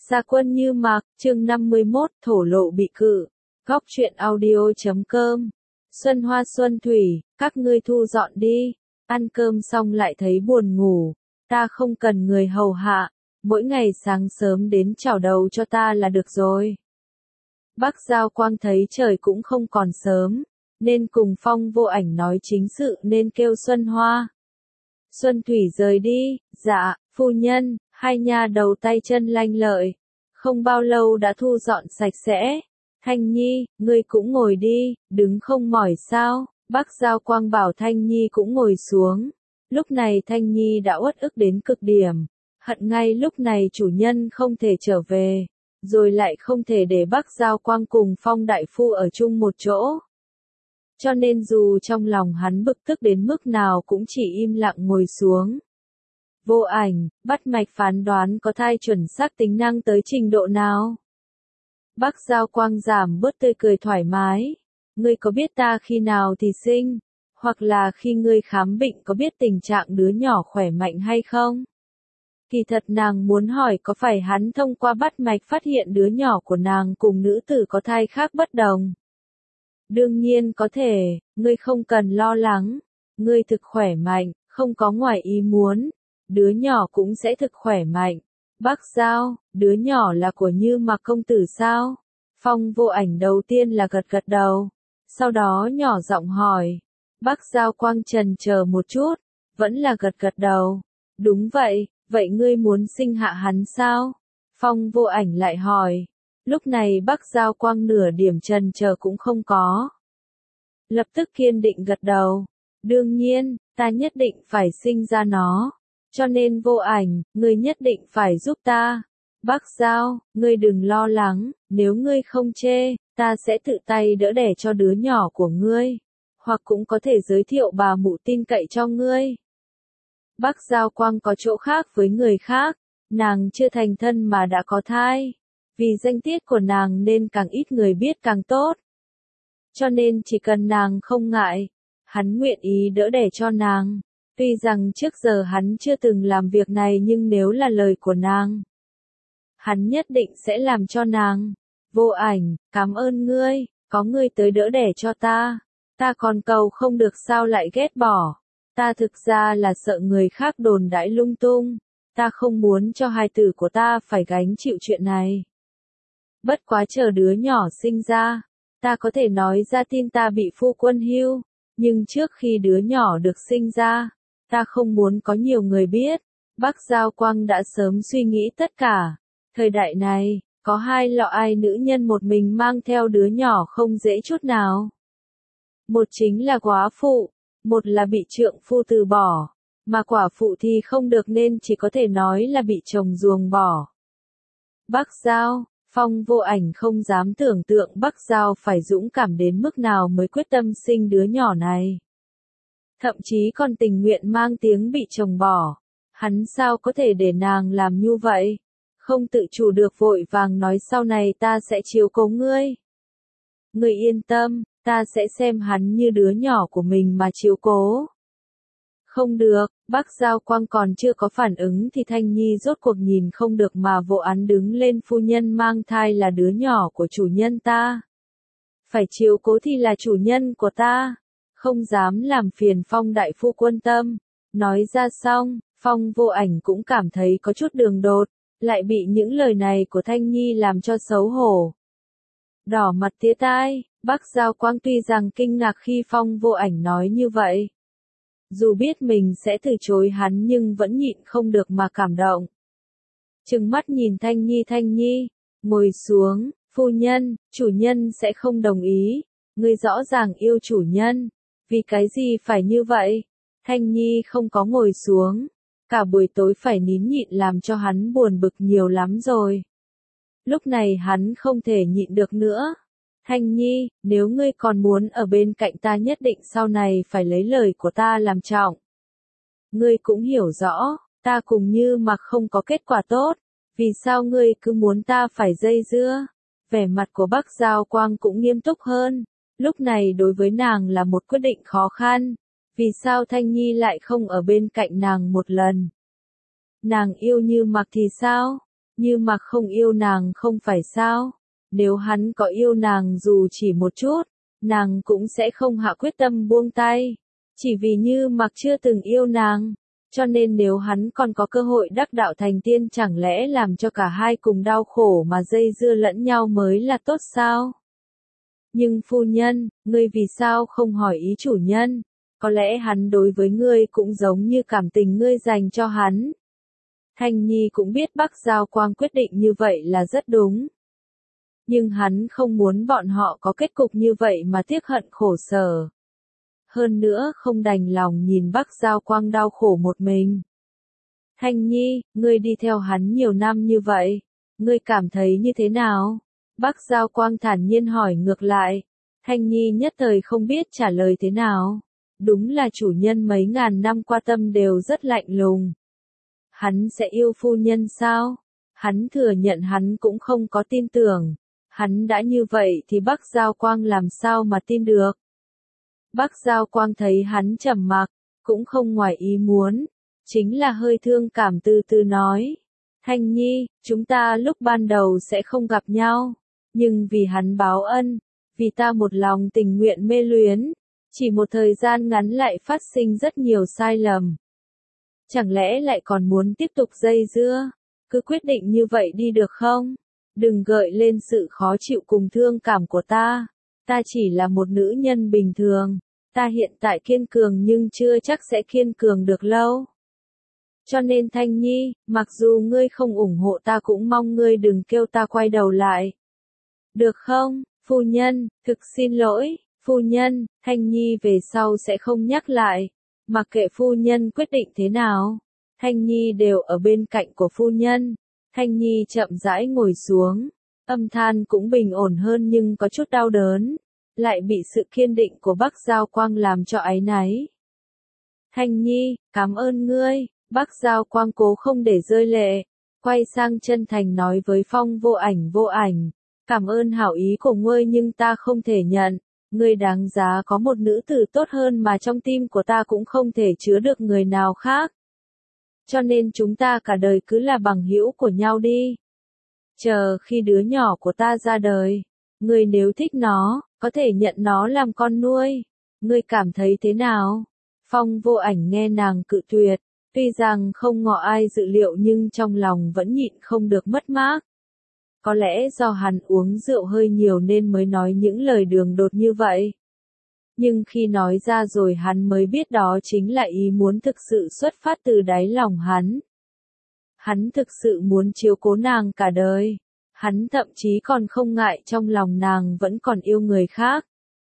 Gia quân Như Mạc, chương 51, thổ lộ bị cự. Góc truyện audio.com. Xuân Hoa Xuân Thủy, các ngươi thu dọn đi. Ăn cơm xong lại thấy buồn ngủ. Ta không cần người hầu hạ. Mỗi ngày sáng sớm đến chào đầu cho ta là được rồi. Bác Giao Quang thấy trời cũng không còn sớm, nên cùng Phong Vô Ảnh nói chính sự nên kêu Xuân Hoa. Xuân Thủy rời đi, dạ, phu nhân, hai nha đầu tay chân lanh lợi. Không bao lâu đã thu dọn sạch sẽ. Thanh Nhi, ngươi cũng ngồi đi, đứng không mỏi sao? Bác Giao Quang bảo Thanh Nhi cũng ngồi xuống. Lúc này Thanh Nhi đã uất ức đến cực điểm. Hận ngay lúc này chủ nhân không thể trở về. Rồi lại không thể để bác Giao Quang cùng Phong Đại Phu ở chung một chỗ. Cho nên dù trong lòng hắn bực tức đến mức nào cũng chỉ im lặng ngồi xuống. Vô Ảnh, bắt mạch phán đoán có thai chuẩn xác tính năng tới trình độ nào? Bác Giao Quang giảm bớt tươi cười thoải mái. Ngươi có biết ta khi nào thì sinh? Hoặc là khi ngươi khám bệnh có biết tình trạng đứa nhỏ khỏe mạnh hay không? Kỳ thật nàng muốn hỏi có phải hắn thông qua bắt mạch phát hiện đứa nhỏ của nàng cùng nữ tử có thai khác bất đồng? Đương nhiên có thể, ngươi không cần lo lắng. Ngươi thực khỏe mạnh, không có ngoài ý muốn. Đứa nhỏ cũng sẽ thực khỏe mạnh. Bác Giao, đứa nhỏ là của Như Mạc công tử sao? Phong Vô Ảnh đầu tiên là gật gật đầu. Sau đó nhỏ giọng hỏi. Bác Giao Quang chần chờ một chút, vẫn là gật gật đầu. Đúng vậy, vậy ngươi muốn sinh hạ hắn sao? Phong Vô Ảnh lại hỏi. Lúc này bác Giao Quang nửa điểm chần chờ cũng không có. Lập tức kiên định gật đầu. Đương nhiên, ta nhất định phải sinh ra nó. Cho nên Vô Ảnh, ngươi nhất định phải giúp ta. Bác Giao, ngươi đừng lo lắng, nếu ngươi không chê, ta sẽ tự tay đỡ đẻ cho đứa nhỏ của ngươi. Hoặc cũng có thể giới thiệu bà mụ tin cậy cho ngươi. Bác Giao Quang có chỗ khác với người khác, nàng chưa thành thân mà đã có thai. Vì danh tiết của nàng nên càng ít người biết càng tốt. Cho nên chỉ cần nàng không ngại, hắn nguyện ý đỡ đẻ cho nàng. Tuy rằng trước giờ hắn chưa từng làm việc này nhưng nếu là lời của nàng, hắn nhất định sẽ làm cho nàng. Vô Ảnh, cảm ơn ngươi, có ngươi tới đỡ đẻ cho ta. Ta còn cầu không được sao lại ghét bỏ. Ta thực ra là sợ người khác đồn đãi lung tung. Ta không muốn cho hài tử của ta phải gánh chịu chuyện này. Bất quá chờ đứa nhỏ sinh ra, ta có thể nói ra tin ta bị phu quân hưu. Nhưng trước khi đứa nhỏ được sinh ra, ta không muốn có nhiều người biết. Bác Giao Quang đã sớm suy nghĩ tất cả. Thời đại này, có hai loại nữ nhân một mình mang theo đứa nhỏ không dễ chút nào. Một chính là góa phụ, một là bị trượng phu từ bỏ. Mà quả phụ thì không được nên chỉ có thể nói là bị chồng ruồng bỏ. Bác Giao, Phong Vô Ảnh không dám tưởng tượng bác Giao phải dũng cảm đến mức nào mới quyết tâm sinh đứa nhỏ này. Thậm chí còn tình nguyện mang tiếng bị chồng bỏ. Hắn sao có thể để nàng làm như vậy? Không tự chủ được vội vàng nói sau này ta sẽ chiếu cố ngươi. Ngươi yên tâm, ta sẽ xem hắn như đứa nhỏ của mình mà chiếu cố. Không được, bác Giao Quang còn chưa có phản ứng thì Thanh Nhi rốt cuộc nhìn không được mà vỗ án đứng lên. Phu nhân mang thai là đứa nhỏ của chủ nhân ta. Phải chiếu cố thì là chủ nhân của ta. Không dám làm phiền Phong Đại Phu quan tâm. Nói ra xong, Phong Vô Ảnh cũng cảm thấy có chút đường đột, lại bị những lời này của Thanh Nhi làm cho xấu hổ. Đỏ mặt tía tai, bác Giao Quang tuy rằng kinh ngạc khi Phong Vô Ảnh nói như vậy. Dù biết mình sẽ từ chối hắn nhưng vẫn nhịn không được mà cảm động. Trừng mắt nhìn Thanh Nhi, ngồi xuống, phu nhân, chủ nhân sẽ không đồng ý. Ngươi rõ ràng yêu chủ nhân. Vì cái gì phải như vậy? Thanh Nhi không có ngồi xuống. Cả buổi tối phải nín nhịn làm cho hắn buồn bực nhiều lắm rồi. Lúc này hắn không thể nhịn được nữa. Thanh Nhi, nếu ngươi còn muốn ở bên cạnh ta nhất định sau này phải lấy lời của ta làm trọng. Ngươi cũng hiểu rõ, ta cùng Như Mạc không có kết quả tốt. Vì sao ngươi cứ muốn ta phải dây dưa? Vẻ mặt của bác Giao Quang cũng nghiêm túc hơn. Lúc này đối với nàng là một quyết định khó khăn. Vì sao Thanh Nhi lại không ở bên cạnh nàng một lần? Nàng yêu Như Mạc thì sao? Như Mặc không yêu nàng không phải sao? Nếu hắn có yêu nàng dù chỉ một chút, nàng cũng sẽ không hạ quyết tâm buông tay. Chỉ vì Như Mặc chưa từng yêu nàng, cho nên nếu hắn còn có cơ hội đắc đạo thành tiên chẳng lẽ làm cho cả hai cùng đau khổ mà dây dưa lẫn nhau mới là tốt sao? Nhưng phu nhân, ngươi vì sao không hỏi ý chủ nhân? Có lẽ hắn đối với ngươi cũng giống như cảm tình ngươi dành cho hắn. Thanh Nhi cũng biết Bắc Giao Quang quyết định như vậy là rất đúng. Nhưng hắn không muốn bọn họ có kết cục như vậy mà tiếc hận khổ sở. Hơn nữa không đành lòng nhìn Bắc Giao Quang đau khổ một mình. Thanh Nhi, ngươi đi theo hắn nhiều năm như vậy, ngươi cảm thấy như thế nào? Bắc Giao Quang thản nhiên hỏi ngược lại. Thanh Nhi nhất thời không biết trả lời thế nào. Đúng là chủ nhân mấy ngàn năm qua tâm đều rất lạnh lùng. Hắn sẽ yêu phu nhân sao? Hắn thừa nhận hắn cũng không có tin tưởng. Hắn đã như vậy thì Bắc Giao Quang làm sao mà tin được? Bắc Giao Quang thấy hắn trầm mặc, cũng không ngoài ý muốn. Chính là hơi thương cảm từ từ nói. Thanh Nhi, chúng ta lúc ban đầu sẽ không gặp nhau. Nhưng vì hắn báo ân, vì ta một lòng tình nguyện mê luyến, chỉ một thời gian ngắn lại phát sinh rất nhiều sai lầm. Chẳng lẽ lại còn muốn tiếp tục dây dưa? Cứ quyết định như vậy đi được không? Đừng gợi lên sự khó chịu cùng thương cảm của ta. Ta chỉ là một nữ nhân bình thường. Ta hiện tại kiên cường nhưng chưa chắc sẽ kiên cường được lâu. Cho nên Thanh Nhi, mặc dù ngươi không ủng hộ ta cũng mong ngươi đừng kêu ta quay đầu lại. Được không, phu nhân, thực xin lỗi, phu nhân, Thanh Nhi về sau sẽ không nhắc lại. Mặc kệ phu nhân quyết định thế nào, Thanh Nhi đều ở bên cạnh của phu nhân. Thanh Nhi chậm rãi ngồi xuống, âm than cũng bình ổn hơn nhưng có chút đau đớn, lại bị sự kiên định của Bắc Giao Quang làm cho áy náy. Thanh Nhi, cảm ơn ngươi. Bắc Giao Quang cố không để rơi lệ, quay sang chân thành nói với Phong Vô Ảnh, cảm ơn hảo ý của ngươi nhưng ta không thể nhận, ngươi đáng giá có một nữ tử tốt hơn mà trong tim của ta cũng không thể chứa được người nào khác. Cho nên chúng ta cả đời cứ là bằng hữu của nhau đi. Chờ khi đứa nhỏ của ta ra đời, ngươi nếu thích nó, có thể nhận nó làm con nuôi. Ngươi cảm thấy thế nào? Phong Vô Ảnh nghe nàng cự tuyệt. Tuy rằng không ngỏ ai dự liệu nhưng trong lòng vẫn nhịn không được mất mát. Có lẽ do hắn uống rượu hơi nhiều nên mới nói những lời đường đột như vậy. Nhưng khi nói ra rồi hắn mới biết đó chính là ý muốn thực sự xuất phát từ đáy lòng hắn. Hắn thực sự muốn chiếu cố nàng cả đời. Hắn thậm chí còn không ngại trong lòng nàng vẫn còn yêu người khác.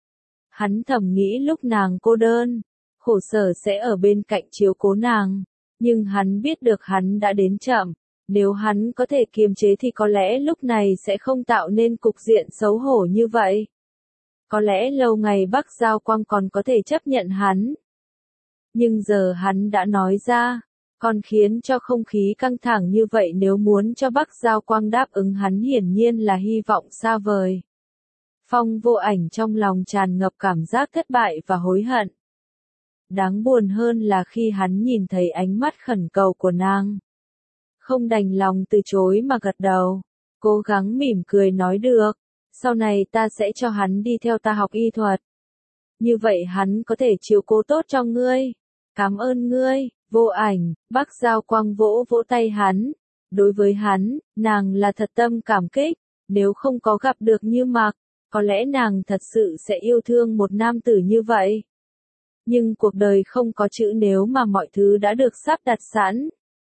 Hắn thầm nghĩ lúc nàng cô đơn, khổ sở sẽ ở bên cạnh chiếu cố nàng. Nhưng hắn biết được hắn đã đến chậm, nếu hắn có thể kiềm chế thì có lẽ lúc này sẽ không tạo nên cục diện xấu hổ như vậy. Có lẽ lâu ngày Bắc Giao Quang còn có thể chấp nhận hắn. Nhưng giờ hắn đã nói ra, còn khiến cho không khí căng thẳng như vậy nếu muốn cho Bắc Giao Quang đáp ứng hắn hiển nhiên là hy vọng xa vời. Phong Vô Ảnh trong lòng tràn ngập cảm giác thất bại và hối hận. Đáng buồn hơn là khi hắn nhìn thấy ánh mắt khẩn cầu của nàng. Không đành lòng từ chối mà gật đầu, cố gắng mỉm cười nói được, sau này ta sẽ cho hắn đi theo ta học y thuật. Như vậy hắn có thể chiếu cố tốt cho ngươi. Cảm ơn ngươi, Vô Ảnh. Bắc Giao Quang vỗ vỗ tay hắn. Đối với hắn, nàng là thật tâm cảm kích, nếu không có gặp được Như Mặc, có lẽ nàng thật sự sẽ yêu thương một nam tử như vậy. Nhưng cuộc đời không có chữ nếu mà mọi thứ đã được sắp đặt sẵn.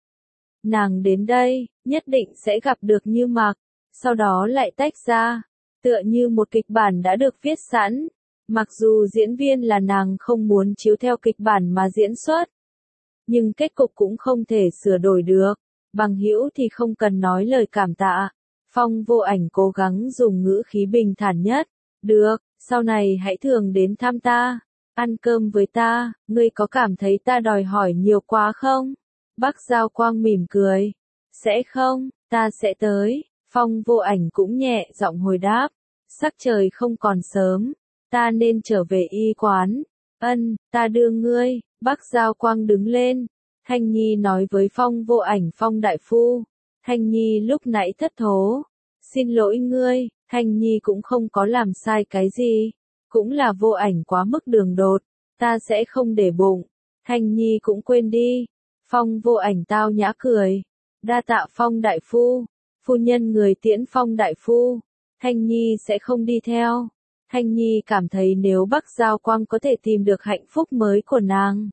Nàng đến đây, nhất định sẽ gặp được Như Mặc, sau đó lại tách ra, tựa như một kịch bản đã được viết sẵn. Mặc dù diễn viên là nàng không muốn chiếu theo kịch bản mà diễn xuất, nhưng kết cục cũng không thể sửa đổi được. Bằng hữu thì không cần nói lời cảm tạ. Phong Vô Ảnh cố gắng dùng ngữ khí bình thản nhất. Được, sau này hãy thường đến thăm ta. Ăn cơm với ta, ngươi có cảm thấy ta đòi hỏi nhiều quá không? Bắc Giao Quang mỉm cười. Sẽ không, ta sẽ tới. Phong Vô Ảnh cũng nhẹ giọng hồi đáp. Sắc trời không còn sớm, ta nên trở về y quán. Ân, ta đưa ngươi. Bắc Giao Quang đứng lên. Thanh Nhi nói với Phong Vô Ảnh, Phong đại phu, Thanh Nhi lúc nãy thất thố. Xin lỗi ngươi, Thanh Nhi cũng không có làm sai cái gì. Cũng là Vô Ảnh quá mức đường đột, ta sẽ không để bụng. Thanh Nhi cũng quên đi. Phong Vô Ảnh tao nhã cười. Đa tạ Phong đại phu. Phu nhân người tiễn Phong đại phu. Thanh Nhi sẽ không đi theo. Thanh Nhi cảm thấy nếu Bắc Giao Quang có thể tìm được hạnh phúc mới của nàng,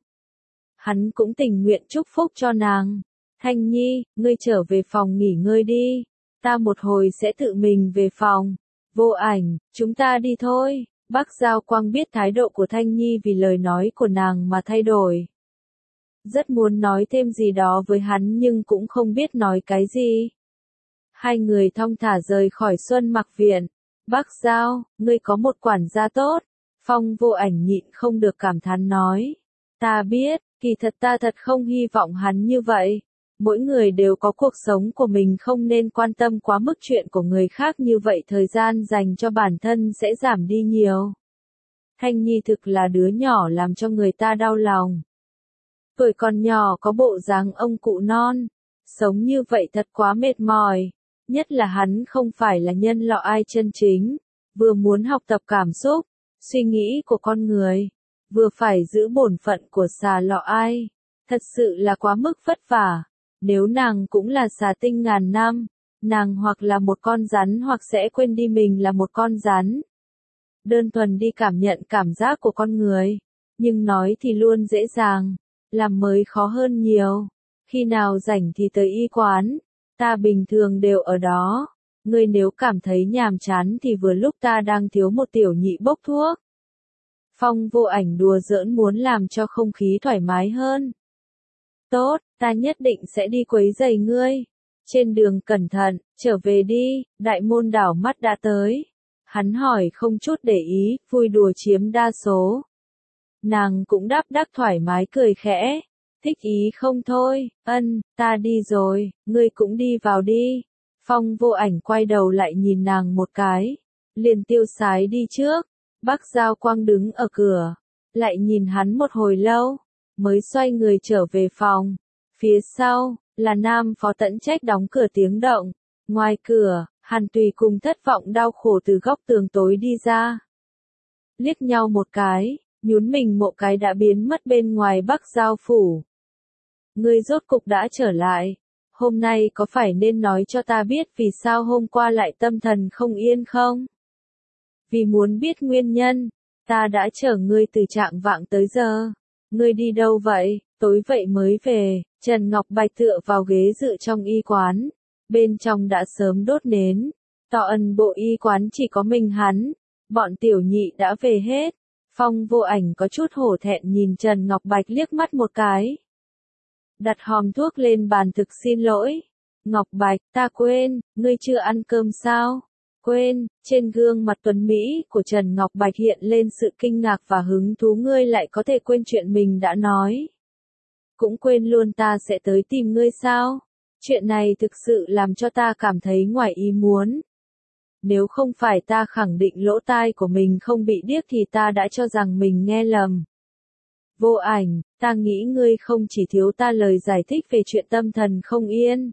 hắn cũng tình nguyện chúc phúc cho nàng. Thanh Nhi, ngươi trở về phòng nghỉ ngơi đi. Ta một hồi sẽ tự mình về phòng. Vô Ảnh, chúng ta đi thôi. Bắc Giao Quang biết thái độ của Thanh Nhi vì lời nói của nàng mà thay đổi. Rất muốn nói thêm gì đó với hắn nhưng cũng không biết nói cái gì. Hai người thong thả rời khỏi Xuân Mặc Viện. Bắc Giao, ngươi có một quản gia tốt. Phong Vô Ảnh nhịn không được cảm thán nói. Ta biết, kỳ thật ta thật không hy vọng hắn như vậy. Mỗi người đều có cuộc sống của mình, không nên quan tâm quá mức chuyện của người khác, như vậy thời gian dành cho bản thân sẽ giảm đi nhiều. Thanh Nhi thực là đứa nhỏ làm cho người ta đau lòng. Tuổi còn nhỏ có bộ dáng ông cụ non. Sống như vậy thật quá mệt mỏi. Nhất là hắn không phải là nhân loại ai chân chính. Vừa muốn học tập cảm xúc, suy nghĩ của con người. Vừa phải giữ bổn phận của xà lọ ai. Thật sự là quá mức vất vả. Nếu nàng cũng là xà tinh ngàn năm, nàng hoặc là một con rắn hoặc sẽ quên đi mình là một con rắn. Đơn thuần đi cảm nhận cảm giác của con người. Nhưng nói thì luôn dễ dàng, làm mới khó hơn nhiều. Khi nào rảnh thì tới y quán, ta bình thường đều ở đó. Ngươi nếu cảm thấy nhàm chán thì vừa lúc ta đang thiếu một tiểu nhị bốc thuốc. Phong Vô Ảnh đùa giỡn muốn làm cho không khí thoải mái hơn. Tốt, ta nhất định sẽ đi quấy rầy ngươi. Trên đường cẩn thận, trở về đi. Đại môn đảo mắt đã tới. Hắn hỏi không chút để ý, vui đùa chiếm đa số. Nàng cũng đáp đắc thoải mái cười khẽ. Thích ý không thôi, ta đi rồi, ngươi cũng đi vào đi. Phong Vô Ảnh quay đầu lại nhìn nàng một cái, liền tiêu sái đi trước. Bắc Giao Quang đứng ở cửa, lại nhìn hắn một hồi lâu, mới xoay người trở về phòng. Phía sau, là Nam Phó Tẫn Trách đóng cửa tiếng động. Ngoài cửa, Hàn Tùy cùng thất vọng đau khổ từ góc tường tối đi ra. Liếc nhau một cái, nhún mình một cái đã biến mất bên ngoài Bắc Giao phủ. Ngươi rốt cục đã trở lại. Hôm nay có phải nên nói cho ta biết vì sao hôm qua lại tâm thần không yên không? Vì muốn biết nguyên nhân, ta đã chở ngươi từ trạng vạng tới giờ. Ngươi đi đâu vậy? Tối vậy mới về. Trần Ngọc Bạch tựa vào ghế dựa trong y quán. Bên trong đã sớm đốt nến. Tỏ ẩn bộ y quán chỉ có mình hắn. Bọn tiểu nhị đã về hết. Phong Vô Ảnh có chút hổ thẹn nhìn Trần Ngọc Bạch liếc mắt một cái. Đặt hòm thuốc lên bàn. Thực xin lỗi. Ngọc Bạch, ta quên, ngươi chưa ăn cơm sao? Quên. Trên gương mặt tuấn Mỹ của Trần Ngọc Bạch hiện lên sự kinh ngạc và hứng thú. Ngươi lại có thể quên chuyện mình đã nói. Cũng quên luôn ta sẽ tới tìm ngươi sao? Chuyện này thực sự làm cho ta cảm thấy ngoài ý muốn. Nếu không phải ta khẳng định lỗ tai của mình không bị điếc thì ta đã cho rằng mình nghe lầm. Vô Ảnh, ta nghĩ ngươi không chỉ thiếu ta lời giải thích về chuyện tâm thần không yên,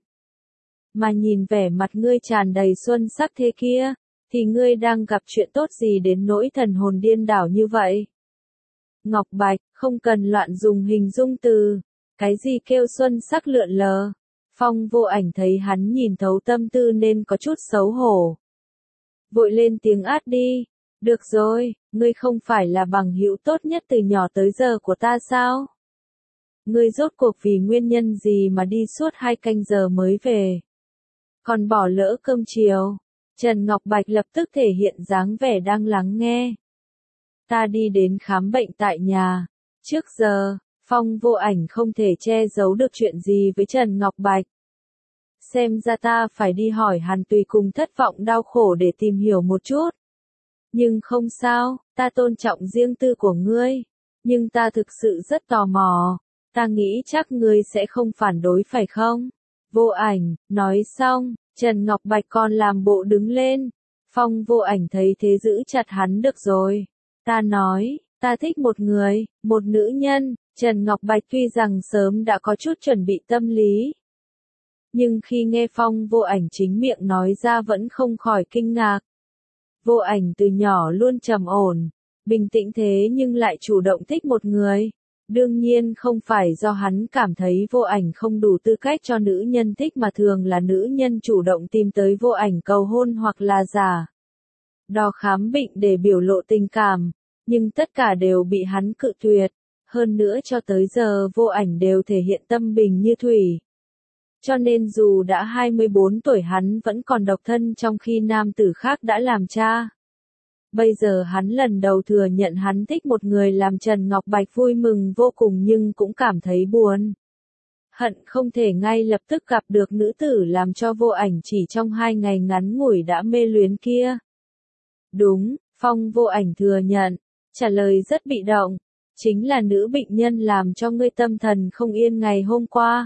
mà nhìn vẻ mặt ngươi tràn đầy xuân sắc thế kia, thì ngươi đang gặp chuyện tốt gì đến nỗi thần hồn điên đảo như vậy? Ngọc Bạch, không cần loạn dùng hình dung từ. Cái gì kêu xuân sắc lượn lờ? Phong Vô Ảnh thấy hắn nhìn thấu tâm tư nên có chút xấu hổ. Vội lên tiếng át đi. Được rồi, ngươi không phải là bằng hữu tốt nhất từ nhỏ tới giờ của ta sao? Ngươi rốt cuộc vì nguyên nhân gì mà đi suốt 2 canh giờ mới về? Còn bỏ lỡ cơm chiều. Trần Ngọc Bạch lập tức thể hiện dáng vẻ đang lắng nghe. Ta đi đến khám bệnh tại nhà. Trước giờ, Phong Vô Ảnh không thể che giấu được chuyện gì với Trần Ngọc Bạch. Xem ra ta phải đi hỏi Hàn Tùy cùng thất vọng đau khổ để tìm hiểu một chút. Nhưng không sao, ta tôn trọng riêng tư của ngươi. Nhưng ta thực sự rất tò mò. Ta nghĩ chắc ngươi sẽ không phản đối phải không? Vô Ảnh, nói xong, Trần Ngọc Bạch còn làm bộ đứng lên. Phong Vô Ảnh thấy thế giữ chặt hắn. Được rồi. Ta nói, ta thích một người, một nữ nhân. Trần Ngọc Bạch tuy rằng sớm đã có chút chuẩn bị tâm lý. Nhưng khi nghe Phong Vô Ảnh chính miệng nói ra vẫn không khỏi kinh ngạc. Vô Ảnh từ nhỏ luôn trầm ổn, bình tĩnh thế nhưng lại chủ động thích một người. Đương nhiên không phải do hắn cảm thấy Vô Ảnh không đủ tư cách cho nữ nhân thích mà thường là nữ nhân chủ động tìm tới Vô Ảnh cầu hôn hoặc là giả đo khám bệnh để biểu lộ tình cảm, nhưng tất cả đều bị hắn cự tuyệt. Hơn nữa cho tới giờ Vô Ảnh đều thể hiện tâm bình như thủy. Cho nên dù đã 24 tuổi hắn vẫn còn độc thân trong khi nam tử khác đã làm cha. Bây giờ hắn lần đầu thừa nhận hắn thích một người làm Trần Ngọc Bạch vui mừng vô cùng nhưng cũng cảm thấy buồn. Hận không thể ngay lập tức gặp được nữ tử làm cho Vô Ảnh chỉ trong 2 ngày ngắn ngủi đã mê luyến kia. Đúng, Phong Vô Ảnh thừa nhận, trả lời rất bị động, chính là nữ bệnh nhân làm cho ngươi tâm thần không yên ngày hôm qua.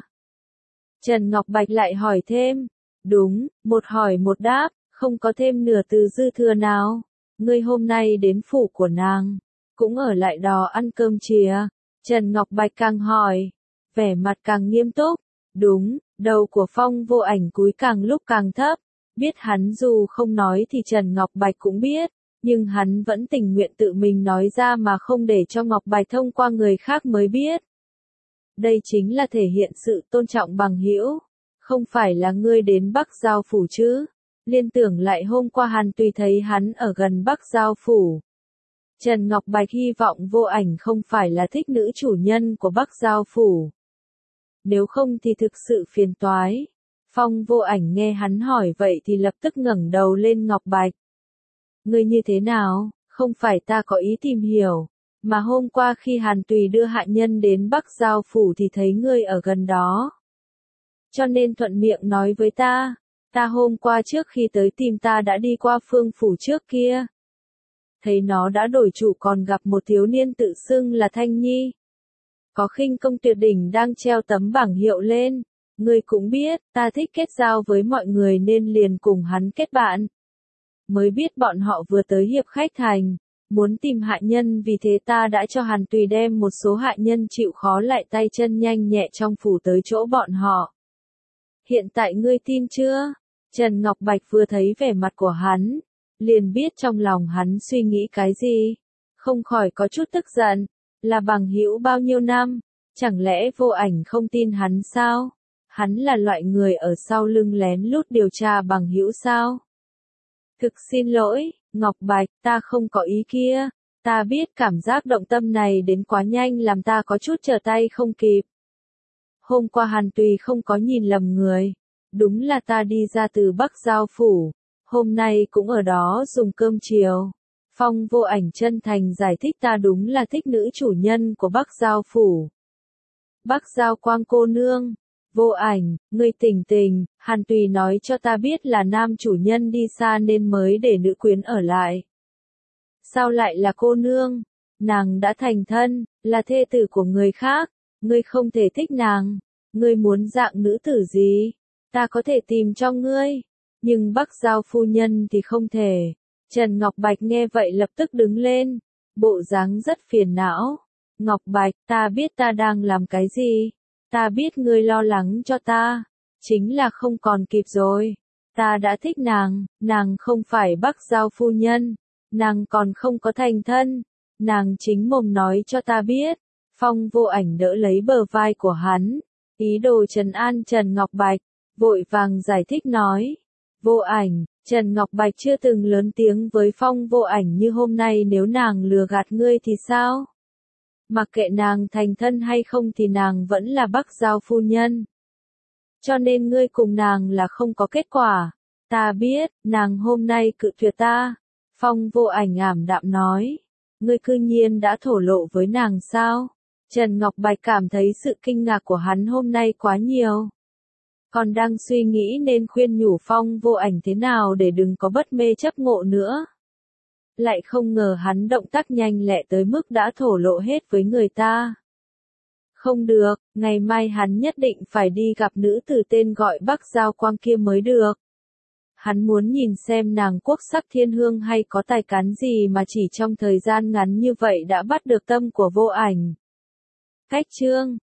Trần Ngọc Bạch lại hỏi thêm, đúng, một hỏi một đáp, không có thêm nửa từ dư thừa nào. Ngươi hôm nay đến phủ của nàng, cũng ở lại đó ăn cơm chìa. Trần Ngọc Bạch càng hỏi, vẻ mặt càng nghiêm túc. Đúng, đầu của Phong Vô Ảnh cúi càng lúc càng thấp. Biết hắn dù không nói thì Trần Ngọc Bạch cũng biết, nhưng hắn vẫn tình nguyện tự mình nói ra mà không để cho Ngọc Bạch thông qua người khác mới biết. Đây chính là thể hiện sự tôn trọng bằng hữu. Không phải là ngươi đến Bắc Giao phủ chứ? Liên tưởng lại hôm qua Hàn Tùy thấy hắn ở gần Bắc Giao phủ. Trần Ngọc Bạch hy vọng Vô Ảnh không phải là thích nữ chủ nhân của Bắc Giao phủ. Nếu không thì thực sự phiền toái. Phong Vô Ảnh nghe hắn hỏi vậy thì lập tức ngẩng đầu lên Ngọc Bạch. Ngươi như thế nào? Không phải ta có ý tìm hiểu, mà hôm qua khi Hàn Tùy đưa hạ nhân đến Bắc Giao phủ thì thấy ngươi ở gần đó. Cho nên thuận miệng nói với ta, hôm qua trước khi tới tìm ta đã đi qua Phương phủ trước kia. Thấy nó đã đổi chủ còn gặp một thiếu niên tự xưng là Thanh Nhi. Có khinh công tuyệt đỉnh đang treo tấm bảng hiệu lên. Ngươi cũng biết, ta thích kết giao với mọi người nên liền cùng hắn kết bạn. Mới biết bọn họ vừa tới hiệp khách thành, muốn tìm hạ nhân vì thế ta đã cho Hàn Tùy đem một số hạ nhân chịu khó lại tay chân nhanh nhẹ trong phủ tới chỗ bọn họ. Hiện tại ngươi tin chưa? Trần Ngọc Bạch vừa thấy vẻ mặt của hắn, liền biết trong lòng hắn suy nghĩ cái gì. Không khỏi có chút tức giận, là bằng hữu bao nhiêu năm, chẳng lẽ Vô Ảnh không tin hắn sao? Hắn là loại người ở sau lưng lén lút điều tra bằng hữu sao? Thực xin lỗi, Ngọc Bạch, ta không có ý kia. Ta biết cảm giác động tâm này đến quá nhanh làm ta có chút trở tay không kịp. Hôm qua Hàn Tùy không có nhìn lầm người. Đúng là ta đi ra từ Bắc Giao phủ. Hôm nay cũng ở đó dùng cơm chiều. Phong Vô Ảnh chân thành giải thích ta đúng là thích nữ chủ nhân của Bắc Giao phủ. Bắc Giao Quang cô nương. Vô Ảnh, ngươi tỉnh, Hàn Tùy nói cho ta biết là nam chủ nhân đi xa nên mới để nữ quyến ở lại. Sao lại là cô nương? Nàng đã thành thân, là thê tử của người khác, ngươi không thể thích nàng. Ngươi muốn dạng nữ tử gì? Ta có thể tìm cho ngươi, nhưng Bắc Giao phu nhân thì không thể. Trần Ngọc Bạch nghe vậy lập tức đứng lên, bộ dáng rất phiền não. Ngọc Bạch, ta biết ta đang làm cái gì. Ta biết ngươi lo lắng cho ta, chính là không còn kịp rồi. Ta đã thích nàng không phải Bắc Giao phu nhân, nàng còn không có thành thân, nàng chính mồm nói cho ta biết. Phong Vô Ảnh đỡ lấy bờ vai của hắn, ý đồ trấn an Trần Ngọc Bạch, vội vàng giải thích nói. Vô Ảnh, Trần Ngọc Bạch chưa từng lớn tiếng với Phong Vô Ảnh như hôm nay, nếu nàng lừa gạt ngươi thì sao? Mặc kệ nàng thành thân hay không thì nàng vẫn là Bắc Giao phu nhân. Cho nên ngươi cùng nàng là không có kết quả. Ta biết, nàng hôm nay cự tuyệt ta. Phong Vô Ảnh ảm đạm nói. Ngươi cư nhiên đã thổ lộ với nàng sao? Trần Ngọc Bạch cảm thấy sự kinh ngạc của hắn hôm nay quá nhiều. Còn đang suy nghĩ nên khuyên nhủ Phong Vô Ảnh thế nào để đừng có bất mê chấp ngộ nữa. Lại không ngờ hắn động tác nhanh lẹ tới mức đã thổ lộ hết với người ta. Không được, ngày mai hắn nhất định phải đi gặp nữ tử tên gọi Bắc Giao Quang kia mới được. Hắn muốn nhìn xem nàng quốc sắc thiên hương hay có tài cán gì mà chỉ trong thời gian ngắn như vậy đã bắt được tâm của Vô Ảnh. Cách chương